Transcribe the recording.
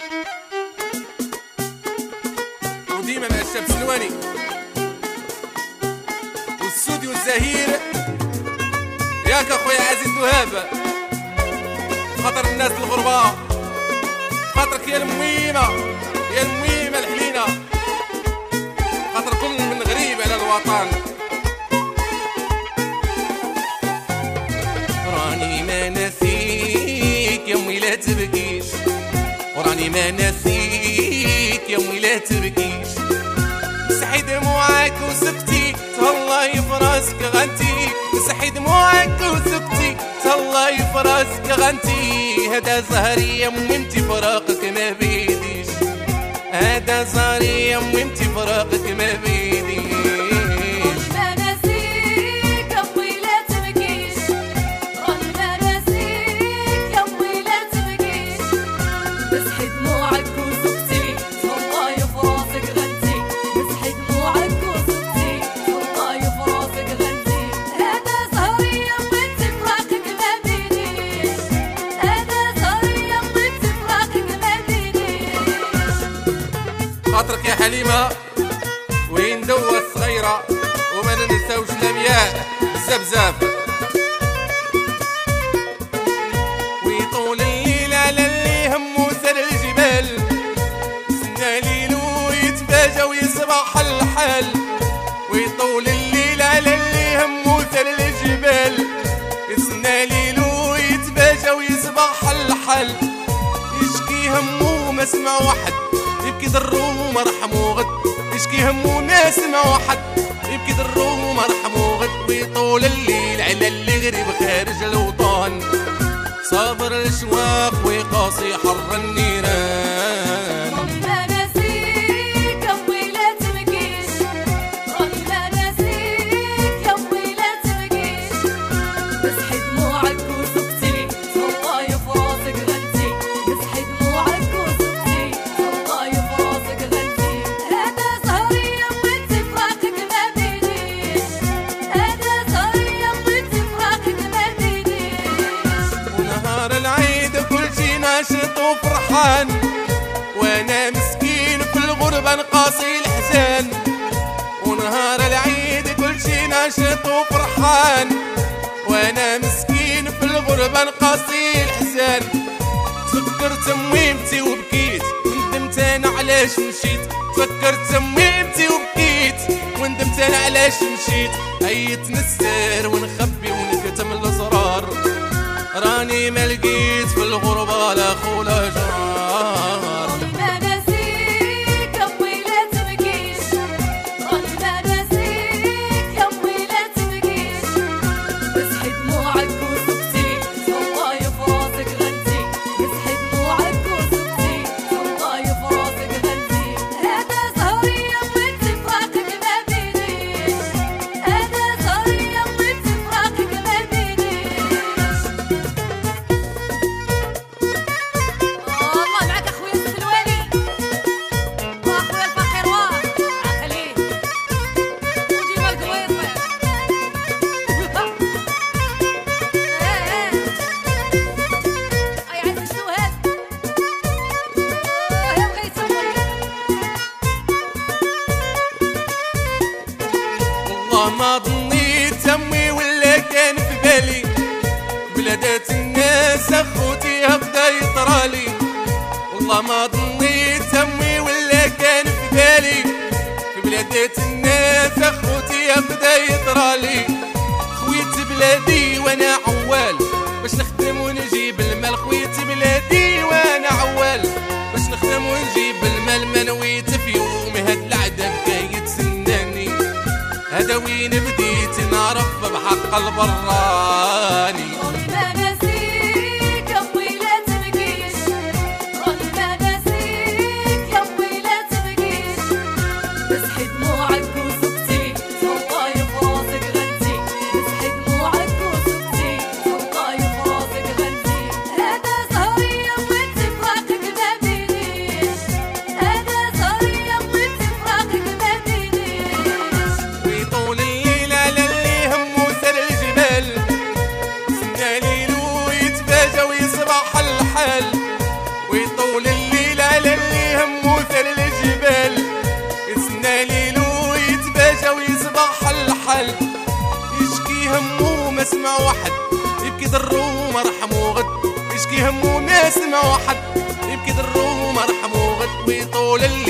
وديما مع الشاب سلواني والسودي والزهير ياك اخويا عزيز وهاب، خاطر الناس الغربة، خاطرك يا الميمة يا الميمة الحلينة، خاطر كل من غريب على الوطن. راني ما نسيك يا امي لا تبكيش، وراني ما نسيك يا امي لا تبكيش، مسحي دموعك وسكتي تهلاي في راسك غنتي، مسحي دموعك وسكتي تهلاي في راسك غنتي، هذا زهري يا امي انتي فراقك ما بيديش، هذا زهري يا امي انتي فراقك ما بيديش. خاطرك يا حليمة وين دوة صغيرة وما ننساوش الأبياء بزاف ويطول الليل على اللي همو سر الجبال، سنا ليل ويتفاجى ويصبح الحال، ويطول الليل على اللي همو سر الجبال، سنا ليل ويتفاجى ويصبح الحال، يشكي همو ما سمع واحد يبكي ضرو مرحمو غد، يشكي همو ناس ما واحد يبكي ضرو مرحمو غد، ويطول الليل على اللي غريب خارج الوطن، صابر الاشواق ويقاسي حر النيران. ناشط وفرحان وانا مسكين في الغربة نقاسي الحزان، ونهار العيد كل شي ناشط وفرحان وانا مسكين في الغربة نقاسي الحزان، تفكرت ميمتي وبكيت وندمت انا علاش مشيت، تفكرت ميمتي وبكيت وندمت انا علاش مشيت، عيت نستر ونخبي ونكتم الاسرار، راني ما لقيت في الغربة لا خو لا جار. راني ما ناسيك يا امي لا تبكيش، راني ما ناسيك يا امي لا تبكيش، مسحي دموعك وسكتي والله في راسك غنتي، مسحي دموعك وسكتي والله في راسك غنتي، هذا زهري يا امي انت فراقك ما بيديش، هذا زهري يا امي انت فراقك ما بيديش. ما ظنيت امي ولا كان في بالي، بلادات الناس اخوتي هبدا يطرالي، والله ما ظنيت امي ولا كان في بالي، في بلادات الناس اخوتي هبدا يطرالي، خويت بلادي وانا عوال باش نخدم ونجيب المال، خويت بلادي وانا عوال باش نخدم ونجيب المال، ما نويت في يوم هاد العذاب كايت سناني، هذا وين بديت نعرف بحق البراني. راني ما ناسيك يا امي لا تبكيش، راني ما ناسيك يا امي لا تبكيش، مسحي دموعك وسكتي والله في راسك غنتي، مسحي دموعك وسكتي والله في راسك غنتي، هذا زهري يا امي انت فراقك ما بيديش، هذا زهري يا امي انت فراقك ما بيديش. ويطول الليل على اللي همو سر الجبال، سنا ليل ويتفاجى ويصبح الحال، ويطول الليل على يشكي همو ثل الجبال يسنى ليلو يتباجى ويصبح الحل يشكي همو ما سمع واحد يبكي ضرو مرحمو غد يشكي همو ما سمع واحد يبكي ضرو مرحمو غد ويطول